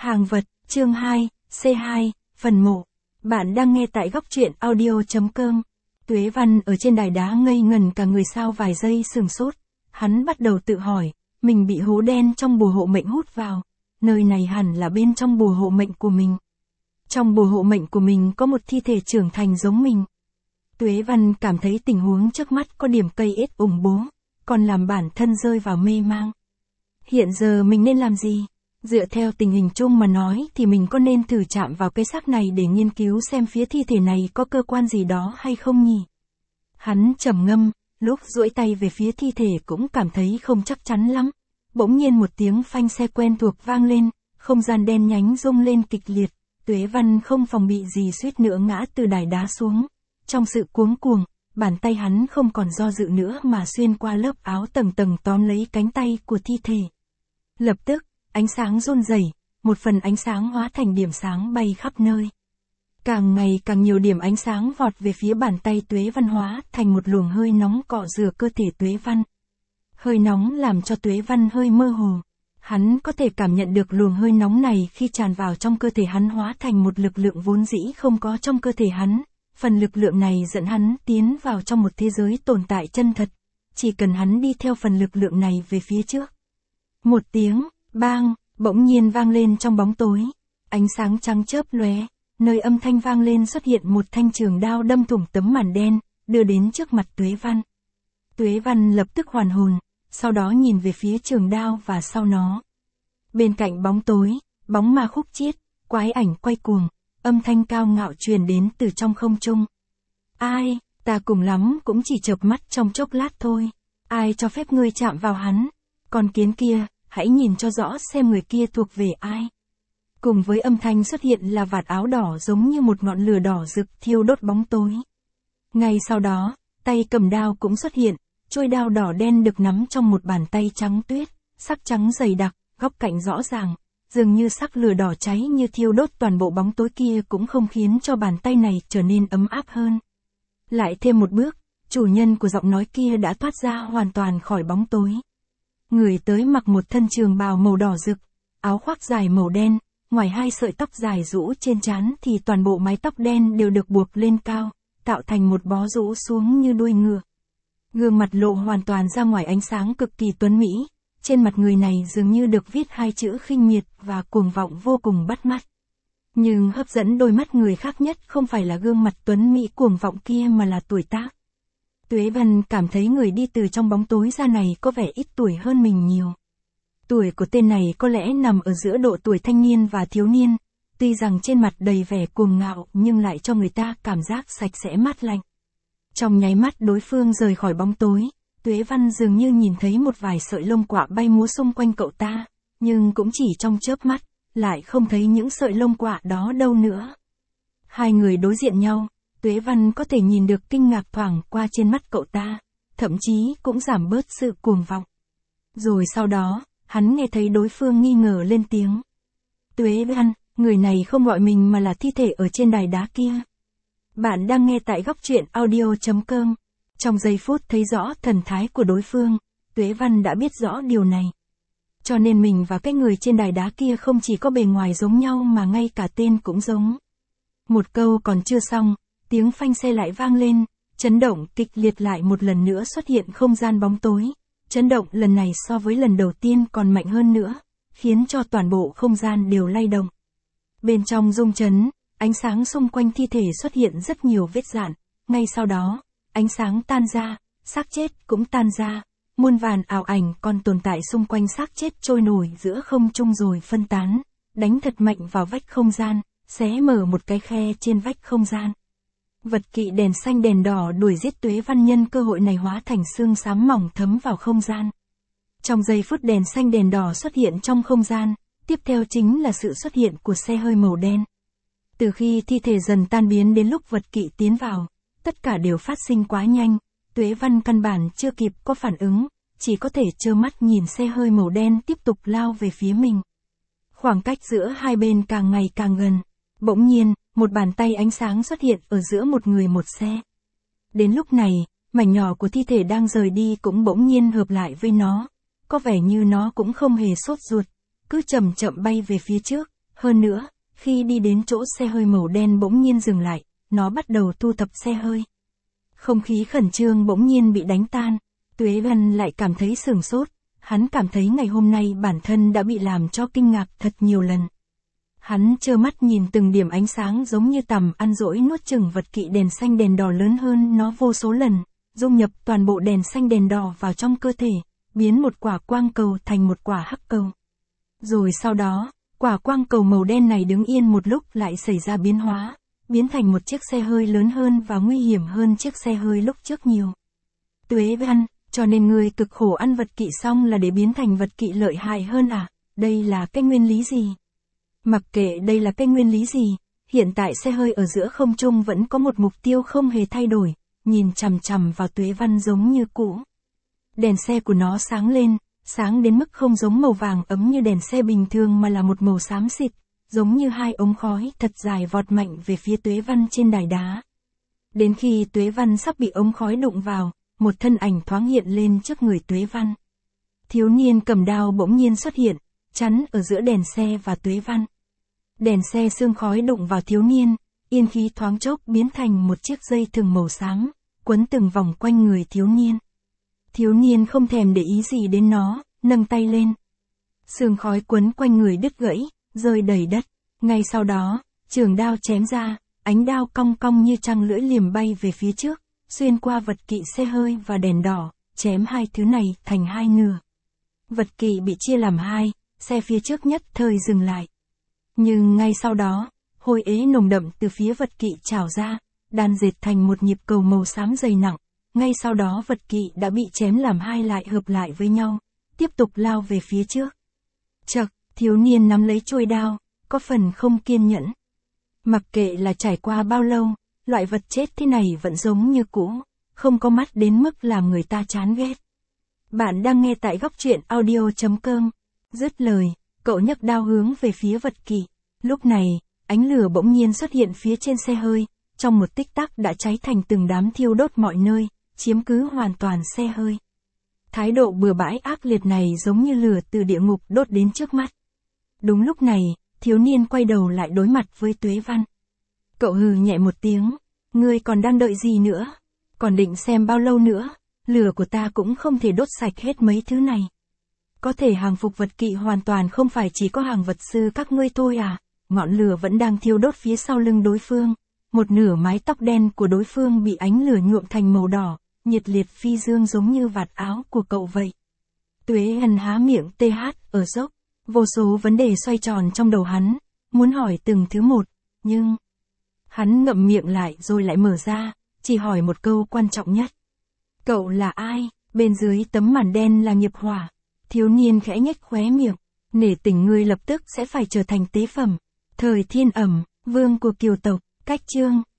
Hàng vật, chương 2, C2, phần mộ. Bạn đang nghe tại góc truyện audio.com. Tuế Văn ở trên đài đá ngây ngần cả người sau vài giây sừng sốt. Hắn bắt đầu tự hỏi, mình bị hố đen trong bùa hộ mệnh hút vào. Nơi này hẳn là bên trong bùa hộ mệnh của mình. Trong bùa hộ mệnh của mình có một thi thể trưởng thành giống mình. Tuế Văn cảm thấy tình huống trước mắt có điểm cây ết ủng bố, còn làm bản thân rơi vào mê mang. Hiện giờ mình nên làm gì? Dựa theo tình hình chung mà nói thì mình có nên thử chạm vào cái xác này để nghiên cứu xem phía thi thể này có cơ quan gì đó hay không nhỉ? Hắn trầm ngâm, lúc duỗi tay về phía thi thể cũng cảm thấy không chắc chắn lắm. Bỗng nhiên một tiếng phanh xe quen thuộc vang lên, không gian đen nhánh rung lên kịch liệt, Tuế Văn không phòng bị gì suýt nữa ngã từ đài đá xuống. Trong sự cuống cuồng, bàn tay hắn không còn do dự nữa mà xuyên qua lớp áo tầng tầng tóm lấy cánh tay của thi thể. Lập tức, ánh sáng run rẩy, một phần ánh sáng hóa thành điểm sáng bay khắp nơi. Càng ngày càng nhiều điểm ánh sáng vọt về phía bàn tay Tuế Văn hóa thành một luồng hơi nóng cọ rửa cơ thể Tuế Văn. Hơi nóng làm cho Tuế Văn hơi mơ hồ. Hắn có thể cảm nhận được luồng hơi nóng này khi tràn vào trong cơ thể hắn hóa thành một lực lượng vốn dĩ không có trong cơ thể hắn. Phần lực lượng này dẫn hắn tiến vào trong một thế giới tồn tại chân thật. Chỉ cần hắn đi theo phần lực lượng này về phía trước. Một tiếng, bang, bỗng nhiên vang lên trong bóng tối. Ánh sáng trắng chớp lóe, nơi âm thanh vang lên xuất hiện một thanh trường đao đâm thủng tấm màn đen, đưa đến trước mặt Tuế Văn. Tuế Văn lập tức hoàn hồn, sau đó nhìn về phía trường đao và sau nó. Bên cạnh bóng tối, bóng ma khúc chiết, quái ảnh quay cuồng, âm thanh cao ngạo truyền đến từ trong không trung. Ai, ta cùng lắm cũng chỉ chợp mắt trong chốc lát thôi. Ai cho phép ngươi chạm vào hắn? Con kiến kia, hãy nhìn cho rõ xem người kia thuộc về ai. Cùng với âm thanh xuất hiện là vạt áo đỏ giống như một ngọn lửa đỏ rực thiêu đốt bóng tối. Ngay sau đó, tay cầm đao cũng xuất hiện, chuôi đao đỏ đen được nắm trong một bàn tay trắng tuyết, sắc trắng dày đặc, góc cạnh rõ ràng, dường như sắc lửa đỏ cháy như thiêu đốt toàn bộ bóng tối kia cũng không khiến cho bàn tay này trở nên ấm áp hơn. Lại thêm một bước, chủ nhân của giọng nói kia đã thoát ra hoàn toàn khỏi bóng tối. Người tới mặc một thân trường bào màu đỏ rực, áo khoác dài màu đen, ngoài hai sợi tóc dài rũ trên trán thì toàn bộ mái tóc đen đều được buộc lên cao, tạo thành một bó rũ xuống như đuôi ngựa. Gương mặt lộ hoàn toàn ra ngoài ánh sáng cực kỳ tuấn mỹ, trên mặt người này dường như được viết hai chữ khinh miệt và cuồng vọng vô cùng bắt mắt. Nhưng hấp dẫn đôi mắt người khác nhất không phải là gương mặt tuấn mỹ cuồng vọng kia mà là tuổi tác. Tuế Văn cảm thấy người đi từ trong bóng tối ra này có vẻ ít tuổi hơn mình nhiều. Tuổi của tên này có lẽ nằm ở giữa độ tuổi thanh niên và thiếu niên, tuy rằng trên mặt đầy vẻ cuồng ngạo nhưng lại cho người ta cảm giác sạch sẽ mát lạnh. Trong nháy mắt đối phương rời khỏi bóng tối, Tuế Văn dường như nhìn thấy một vài sợi lông quạ bay múa xung quanh cậu ta, nhưng cũng chỉ trong chớp mắt, lại không thấy những sợi lông quạ đó đâu nữa. Hai người đối diện nhau, Tuế Văn có thể nhìn được kinh ngạc thoảng qua trên mắt cậu ta, thậm chí cũng giảm bớt sự cuồng vọng. Rồi sau đó, hắn nghe thấy đối phương nghi ngờ lên tiếng. Tuế Văn, người này không gọi mình mà là thi thể ở trên đài đá kia. Bạn đang nghe tại góc truyện audio.com. Trong giây phút thấy rõ thần thái của đối phương, Tuế Văn đã biết rõ điều này. Cho nên mình và cái người trên đài đá kia không chỉ có bề ngoài giống nhau mà ngay cả tên cũng giống. Một câu còn chưa xong, tiếng phanh xe lại vang lên, chấn động kịch liệt lại một lần nữa xuất hiện không gian bóng tối. Chấn động lần này so với lần đầu tiên còn mạnh hơn nữa, khiến cho toàn bộ không gian đều lay động. Bên trong rung chấn, ánh sáng xung quanh thi thể xuất hiện rất nhiều vết rạn, ngay sau đó, ánh sáng tan ra, xác chết cũng tan ra, muôn vàn ảo ảnh còn tồn tại xung quanh xác chết trôi nổi giữa không trung rồi phân tán, đánh thật mạnh vào vách không gian, xé mở một cái khe trên vách không gian. Vật kỵ đèn xanh đèn đỏ đuổi giết Tuế Văn nhân cơ hội này hóa thành xương xám mỏng thấm vào không gian. Trong giây phút đèn xanh đèn đỏ xuất hiện trong không gian, tiếp theo chính là sự xuất hiện của xe hơi màu đen. Từ khi thi thể dần tan biến đến lúc vật kỵ tiến vào, tất cả đều phát sinh quá nhanh, Tuế Văn căn bản chưa kịp có phản ứng, chỉ có thể trơ mắt nhìn xe hơi màu đen tiếp tục lao về phía mình. Khoảng cách giữa hai bên càng ngày càng gần, bỗng nhiên, một bàn tay ánh sáng xuất hiện ở giữa một người một xe. Đến lúc này, mảnh nhỏ của thi thể đang rời đi cũng bỗng nhiên hợp lại với nó, có vẻ như nó cũng không hề sốt ruột, cứ chậm chậm bay về phía trước, Hơn nữa, khi đi đến chỗ xe hơi màu đen bỗng nhiên dừng lại, nó bắt đầu thu thập xe hơi. Không khí khẩn trương bỗng nhiên bị đánh tan, Tuế Văn lại cảm thấy sửng sốt, hắn cảm thấy ngày hôm nay bản thân đã bị làm cho kinh ngạc thật nhiều lần. Hắn trơ mắt nhìn từng điểm ánh sáng giống như tằm ăn dỗi nuốt chửng vật kỵ đèn xanh đèn đỏ lớn hơn nó vô số lần, dung nhập toàn bộ đèn xanh đèn đỏ vào trong cơ thể, biến một quả quang cầu thành một quả hắc cầu. Rồi sau đó, quả quang cầu màu đen này đứng yên một lúc lại xảy ra biến hóa, biến thành một chiếc xe hơi lớn hơn và nguy hiểm hơn chiếc xe hơi lúc trước nhiều. Tuế Văn, cho nên ngươi cực khổ ăn vật kỵ xong là để biến thành vật kỵ lợi hại hơn à? Đây là cái nguyên lý gì? Mặc kệ đây là cái nguyên lý gì, hiện tại xe hơi ở giữa không trung vẫn có một mục tiêu không hề thay đổi, nhìn chằm chằm vào Tuế Văn giống như cũ. Đèn xe của nó sáng lên, sáng đến mức không giống màu vàng ấm như đèn xe bình thường mà là một màu xám xịt, giống như hai ống khói thật dài vọt mạnh về phía Tuế Văn trên đài đá. Đến khi Tuế Văn sắp bị ống khói đụng vào, một thân ảnh thoáng hiện lên trước người Tuế Văn. Thiếu niên cầm đao bỗng nhiên xuất hiện, chắn ở giữa đèn xe và Tuế Văn. Đèn xe sương khói đụng vào thiếu niên, yên khí thoáng chốc biến thành một chiếc dây thừng màu sáng, quấn từng vòng quanh người thiếu niên. Thiếu niên không thèm để ý gì đến nó, nâng tay lên. Sương khói quấn quanh người đứt gãy, rơi đầy đất. Ngay sau đó, trường đao chém ra, ánh đao cong cong như trăng lưỡi liềm bay về phía trước, xuyên qua vật kỵ xe hơi và đèn đỏ, chém hai thứ này thành hai nửa. Vật kỵ bị chia làm hai, xe phía trước nhất thời dừng lại. Nhưng ngay sau đó, hôi ế nồng đậm từ phía vật kỵ trào ra, đan dệt thành một nhịp cầu màu xám dày nặng. Ngay sau đó vật kỵ đã bị chém làm hai lại hợp lại với nhau, tiếp tục lao về phía trước. Chậc, thiếu niên nắm lấy chuôi đao, có phần không kiên nhẫn. Mặc kệ là trải qua bao lâu, loại vật chết thế này vẫn giống như cũ, không có mắt đến mức làm người ta chán ghét. Bạn đang nghe tại góc truyện audio.com. Dứt lời, cậu nhấc đao hướng về phía vật kỵ. Lúc này, ánh lửa bỗng nhiên xuất hiện phía trên xe hơi, trong một tích tắc đã cháy thành từng đám thiêu đốt mọi nơi, chiếm cứ hoàn toàn xe hơi. Thái độ bừa bãi ác liệt này giống như lửa từ địa ngục đốt đến trước mắt. Đúng lúc này, thiếu niên quay đầu lại đối mặt với Tuế Văn. Cậu hừ nhẹ một tiếng, ngươi còn đang đợi gì nữa? Còn định xem bao lâu nữa? Lửa của ta cũng không thể đốt sạch hết mấy thứ này. Có thể hàng phục vật kỵ hoàn toàn không phải chỉ có hàng vật sư các ngươi thôi à? Ngọn lửa vẫn đang thiêu đốt phía sau lưng đối phương. Một nửa mái tóc đen của đối phương bị ánh lửa nhuộm thành màu đỏ, nhiệt liệt phi dương giống như vạt áo của cậu vậy. Tuế Văn há miệng ở dốc, vô số vấn đề xoay tròn trong đầu hắn, muốn hỏi từng thứ một, nhưng hắn ngậm miệng lại rồi lại mở ra, chỉ hỏi một câu quan trọng nhất. Cậu là ai? Bên dưới tấm màn đen là nghiệp hỏa. Thiếu niên khẽ nhếch khóe miệng, nể tình ngươi lập tức sẽ phải trở thành tế phẩm. Thời Thiên Ẩm, vương của Kiều tộc, cách chương.